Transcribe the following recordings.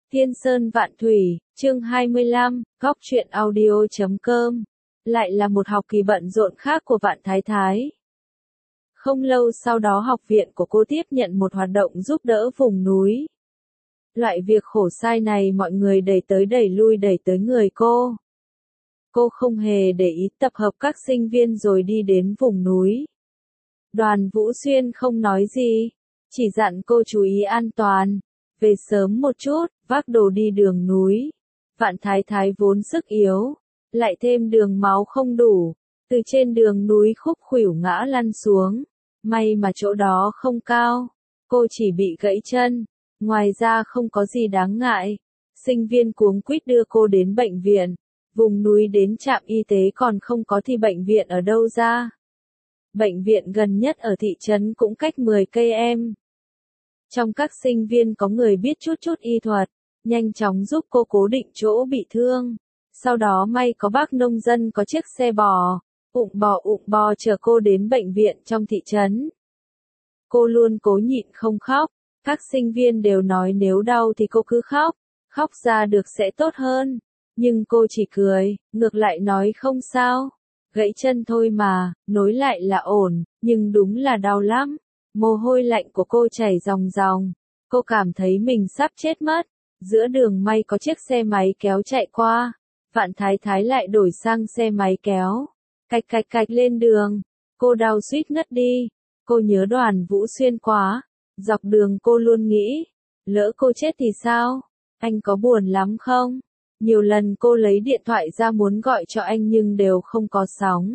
Thiên Sơn Vạn Thủy, chương 25, góc truyện audio.com. Lại là một học kỳ bận rộn khác của Vạn Thái Thái. Không lâu sau đó học viện của cô tiếp nhận một hoạt động giúp đỡ vùng núi. Loại việc khổ sai này mọi người đẩy tới đẩy lui đẩy tới người cô. Cô không hề để ý, tập hợp các sinh viên rồi đi đến vùng núi. Đoàn Vũ Xuyên không nói gì, chỉ dặn cô chú ý an toàn, về sớm một chút, vác đồ đi đường núi. Vạn Thái Thái vốn sức yếu, lại thêm đường máu không đủ, từ trên đường núi khúc khuỷu ngã lăn xuống. May mà chỗ đó không cao, cô chỉ bị gãy chân, ngoài ra không có gì đáng ngại. Sinh viên cuống quýt đưa cô đến bệnh viện, vùng núi đến trạm y tế còn không có thì bệnh viện ở đâu ra. Bệnh viện gần nhất ở thị trấn cũng cách 10 cây em. Trong các sinh viên có người biết chút y thuật, nhanh chóng giúp cô cố định chỗ bị thương. Sau đó may có bác nông dân có chiếc xe bò, ụng bò chở cô đến bệnh viện trong thị trấn. Cô luôn cố nhịn không khóc, các sinh viên đều nói nếu đau thì cô cứ khóc, khóc ra được sẽ tốt hơn. Nhưng cô chỉ cười, ngược lại nói không sao, gãy chân thôi mà, nối lại là ổn, nhưng đúng là đau lắm. Mồ hôi lạnh của cô chảy ròng ròng, cô cảm thấy mình sắp chết mất. Giữa đường may có chiếc xe máy kéo chạy qua, Vạn Thái Thái lại đổi sang xe máy kéo, cạch lên đường, cô đau suýt ngất đi. Cô nhớ Đoàn Vũ Xuyên quá, dọc đường cô luôn nghĩ, lỡ cô chết thì sao, anh có buồn lắm không? Nhiều lần cô lấy điện thoại ra muốn gọi cho anh nhưng đều không có sóng.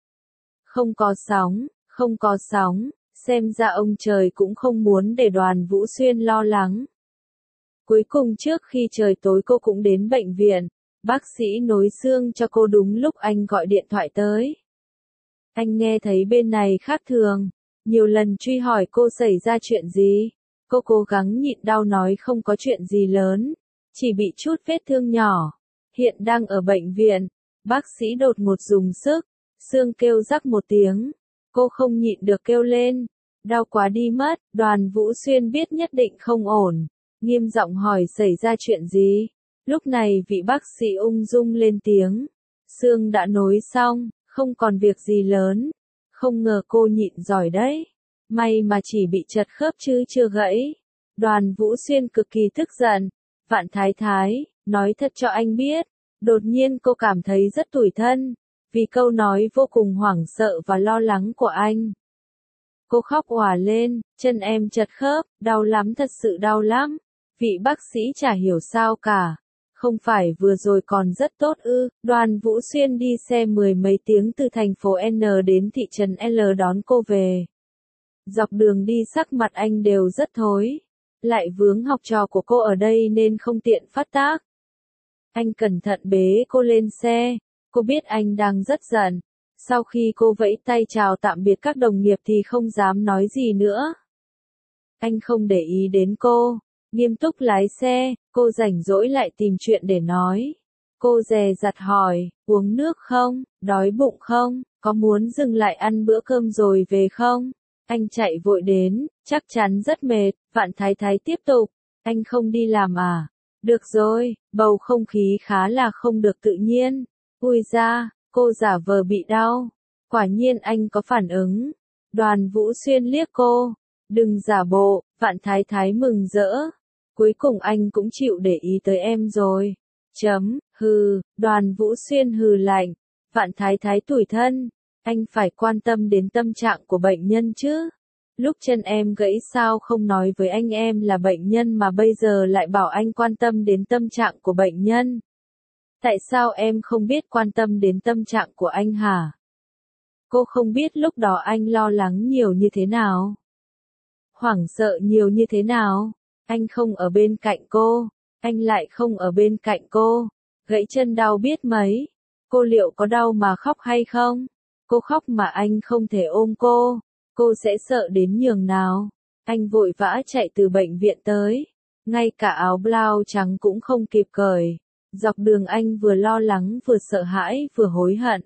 Không có sóng. Xem ra ông trời cũng không muốn để Đoàn Vũ Xuyên lo lắng. Cuối cùng trước khi trời tối cô cũng đến bệnh viện, bác sĩ nối xương cho cô đúng lúc anh gọi điện thoại tới. Anh nghe thấy bên này khác thường, nhiều lần truy hỏi cô xảy ra chuyện gì. Cô cố gắng nhịn đau nói không có chuyện gì lớn, chỉ bị chút vết thương nhỏ, hiện đang ở bệnh viện. Bác sĩ đột ngột dùng sức, xương kêu rắc một tiếng. Cô không nhịn được kêu lên, đau quá đi mất. Đoàn Vũ Xuyên biết nhất định không ổn, nghiêm giọng hỏi xảy ra chuyện gì. Lúc này vị bác sĩ ung dung lên tiếng, xương đã nối xong, không còn việc gì lớn. Không ngờ cô nhịn giỏi đấy, may mà chỉ bị chật khớp chứ chưa gãy. Đoàn Vũ Xuyên cực kỳ tức giận, Vạn Thái Thái, nói thật cho anh biết. Đột nhiên cô cảm thấy rất tủi thân, vì câu nói vô cùng hoảng sợ và lo lắng của anh. Cô khóc òa lên, chân em chật khớp, đau lắm, thật sự đau lắm. Vị bác sĩ chả hiểu sao cả. Không phải vừa rồi còn rất tốt ư? Đoàn Vũ Xuyên đi xe 10 mấy tiếng từ thành phố N đến thị trấn L đón cô về. Dọc đường đi sắc mặt anh đều rất thối. Lại vướng học trò của cô ở đây nên không tiện phát tác. Anh cẩn thận bế cô lên xe. Cô biết anh đang rất giận. Sau khi cô vẫy tay chào tạm biệt các đồng nghiệp thì không dám nói gì nữa. Anh không để ý đến cô, nghiêm túc lái xe. Cô rảnh rỗi lại tìm chuyện để nói. Cô dè dặt hỏi, uống nước không, đói bụng không, có muốn dừng lại ăn bữa cơm rồi về không? Anh chạy vội đến, chắc chắn rất mệt. Vạn Thái Thái tiếp tục, anh không đi làm à? Được rồi, bầu không khí khá là không được tự nhiên. Ui da, cô giả vờ bị đau. Quả nhiên anh có phản ứng. Đoàn Vũ Xuyên liếc cô. Đừng giả bộ. Vạn Thái Thái mừng rỡ. Cuối cùng anh cũng chịu để ý tới em rồi. Hừ. Đoàn Vũ Xuyên hừ lạnh. Vạn Thái Thái tủi thân. Anh phải quan tâm đến tâm trạng của bệnh nhân chứ. Lúc chân em gãy sao không nói với anh em là bệnh nhân mà bây giờ lại bảo anh quan tâm đến tâm trạng của bệnh nhân. Tại sao em không biết quan tâm đến tâm trạng của anh hả? Cô không biết lúc đó anh lo lắng nhiều như thế nào. Hoảng sợ nhiều như thế nào. Anh không ở bên cạnh cô. Anh lại không ở bên cạnh cô. Gãy chân đau biết mấy. Cô liệu có đau mà khóc hay không? Cô khóc mà anh không thể ôm cô. Cô sẽ sợ đến nhường nào. Anh vội vã chạy từ bệnh viện tới. Ngay cả áo blau trắng cũng không kịp cởi. Dọc đường anh vừa lo lắng vừa sợ hãi vừa hối hận.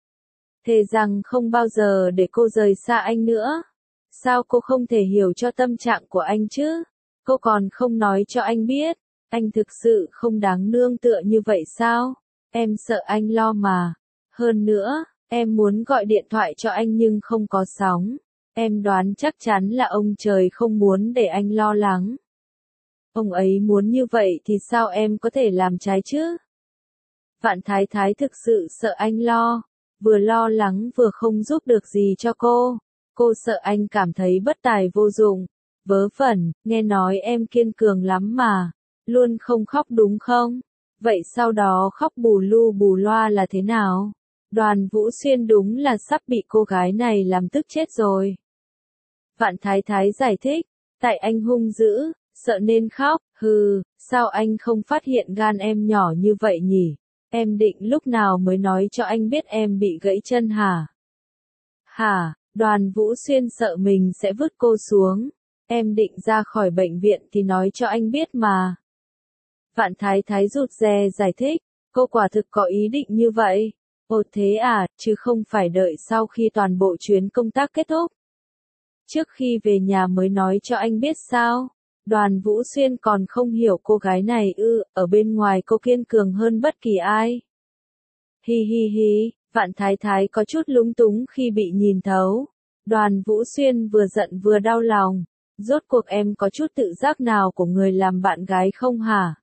Thề rằng không bao giờ để cô rời xa anh nữa. Sao cô không thể hiểu cho tâm trạng của anh chứ? Cô còn không nói cho anh biết. Anh thực sự không đáng nương tựa như vậy sao? Em sợ anh lo mà. Hơn nữa, em muốn gọi điện thoại cho anh nhưng không có sóng. Em đoán chắc chắn là ông trời không muốn để anh lo lắng. Ông ấy muốn như vậy thì sao em có thể làm trái chứ? Vạn Thái Thái thực sự sợ anh lo, vừa lo lắng vừa không giúp được gì cho cô. Cô sợ anh cảm thấy bất tài vô dụng. Vớ vẩn, nghe nói em kiên cường lắm mà, luôn không khóc đúng không? Vậy sau đó khóc bù lu bù loa là thế nào? Đoàn Vũ Xuyên đúng là sắp bị cô gái này làm tức chết rồi. Vạn Thái Thái giải thích, tại anh hung dữ, sợ nên khóc, hừ, sao anh không phát hiện gan em nhỏ như vậy nhỉ? Em định lúc nào mới nói cho anh biết em bị gãy chân hả? Hả, Đoàn Vũ Xuyên sợ mình sẽ vứt cô xuống. Em định ra khỏi bệnh viện thì nói cho anh biết mà. Vạn Thái Thái rụt rè giải thích, cô quả thực có ý định như vậy. Ồ thế à, chứ không phải đợi sau khi toàn bộ chuyến công tác kết thúc. Trước khi về nhà mới nói cho anh biết sao? Đoàn Vũ Xuyên còn không hiểu cô gái này ở bên ngoài cô kiên cường hơn bất kỳ ai. Hi hi hi, Vạn Thái Thái có chút lúng túng khi bị nhìn thấu. Đoàn Vũ Xuyên vừa giận vừa đau lòng. Rốt cuộc em có chút tự giác nào của người làm bạn gái không hả?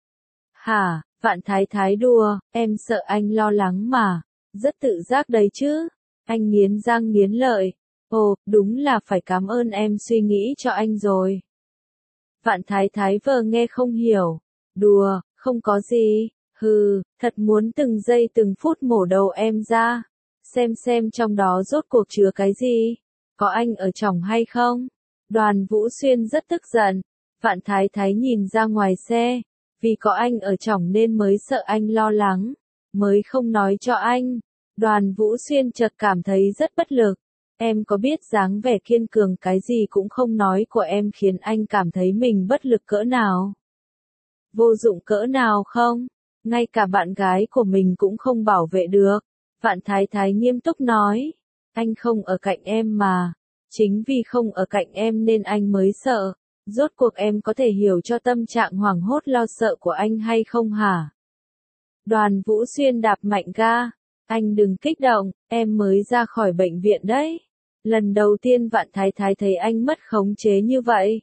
Hả, Vạn Thái Thái đùa, em sợ anh lo lắng mà. Rất tự giác đấy chứ. Anh nghiến răng nghiến lợi. Ồ, đúng là phải cảm ơn em suy nghĩ cho anh rồi. Vạn Thái Thái vờ nghe không hiểu. Đùa, không có gì. Hừ, thật muốn từng giây từng phút mổ đầu em ra. Xem trong đó rốt cuộc chứa cái gì. Có anh ở trong hay không? Đoàn Vũ Xuyên rất tức giận. Vạn Thái Thái nhìn ra ngoài xe. Vì có anh ở trong nên mới sợ anh lo lắng. Mới không nói cho anh. Đoàn Vũ Xuyên chợt cảm thấy rất bất lực. Em có biết dáng vẻ kiên cường cái gì cũng không nói của em khiến anh cảm thấy mình bất lực cỡ nào? Vô dụng cỡ nào không? Ngay cả bạn gái của mình cũng không bảo vệ được. Vạn Thái Thái nghiêm túc nói. Anh không ở cạnh em mà. Chính vì không ở cạnh em nên anh mới sợ. Rốt cuộc em có thể hiểu cho tâm trạng hoảng hốt lo sợ của anh hay không hả? Đoàn Vũ Xuyên đạp mạnh ga. Anh đừng kích động, em mới ra khỏi bệnh viện đấy. Lần đầu tiên Vạn Thái Thái thấy anh mất khống chế như vậy.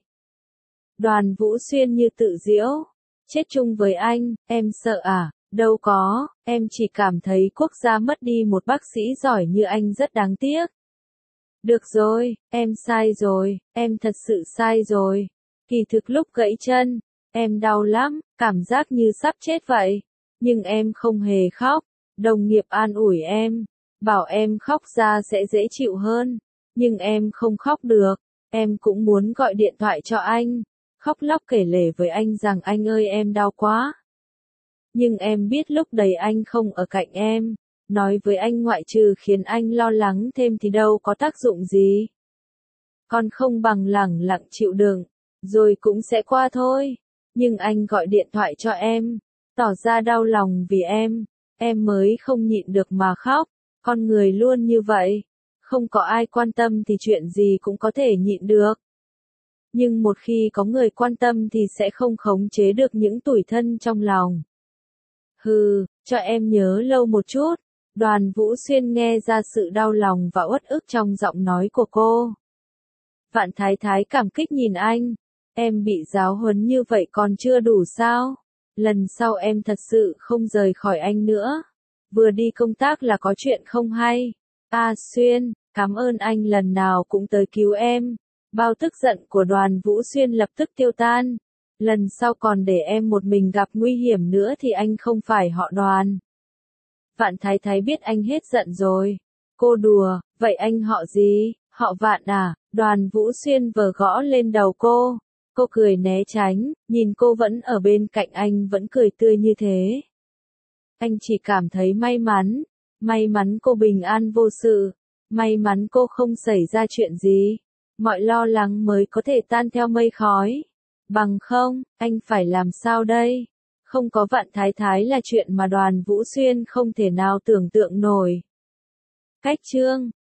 Đoàn Vũ Xuyên như tự giễu. Chết chung với anh, em sợ à? Đâu có, em chỉ cảm thấy quốc gia mất đi một bác sĩ giỏi như anh rất đáng tiếc. Được rồi, em sai rồi, em thật sự sai rồi. Kỳ thực lúc gãy chân, em đau lắm, cảm giác như sắp chết vậy. Nhưng em không hề khóc. Đồng nghiệp an ủi em, bảo em khóc ra sẽ dễ chịu hơn. Nhưng em không khóc được, em cũng muốn gọi điện thoại cho anh. Khóc lóc kể lể với anh rằng anh ơi em đau quá. Nhưng em biết lúc đấy anh không ở cạnh em. Nói với anh ngoại trừ khiến anh lo lắng thêm thì đâu có tác dụng gì. Còn không bằng lẳng lặng chịu đựng, rồi cũng sẽ qua thôi. Nhưng anh gọi điện thoại cho em, tỏ ra đau lòng vì em mới không nhịn được mà khóc. Con người luôn như vậy. Không có ai quan tâm thì chuyện gì cũng có thể nhịn được. Nhưng một khi có người quan tâm thì sẽ không khống chế được những tủi thân trong lòng. Hừ, cho em nhớ lâu một chút. Đoàn Vũ Xuyên nghe ra sự đau lòng và uất ức trong giọng nói của cô. Vạn Thái Thái cảm kích nhìn anh. Em bị giáo huấn như vậy còn chưa đủ sao? Lần sau em thật sự không rời khỏi anh nữa. Vừa đi công tác là có chuyện không hay. Xuyên, cảm ơn anh lần nào cũng tới cứu em. Bao tức giận của Đoàn Vũ Xuyên lập tức tiêu tan. Lần sau còn để em một mình gặp nguy hiểm nữa thì anh không phải họ Đoàn. Vạn Thái Thái biết anh hết giận rồi. Cô đùa, vậy anh họ gì? Họ Vạn à? Đoàn Vũ Xuyên vờ gõ lên đầu cô. Cô cười né tránh, nhìn cô vẫn ở bên cạnh anh vẫn cười tươi như thế. Anh chỉ cảm thấy may mắn cô bình an vô sự, may mắn cô không xảy ra chuyện gì. Mọi lo lắng mới có thể tan theo mây khói. Bằng không, anh phải làm sao đây? Không có Vạn Thái Thái là chuyện mà Đoàn Vũ Xuyên không thể nào tưởng tượng nổi. Cách chương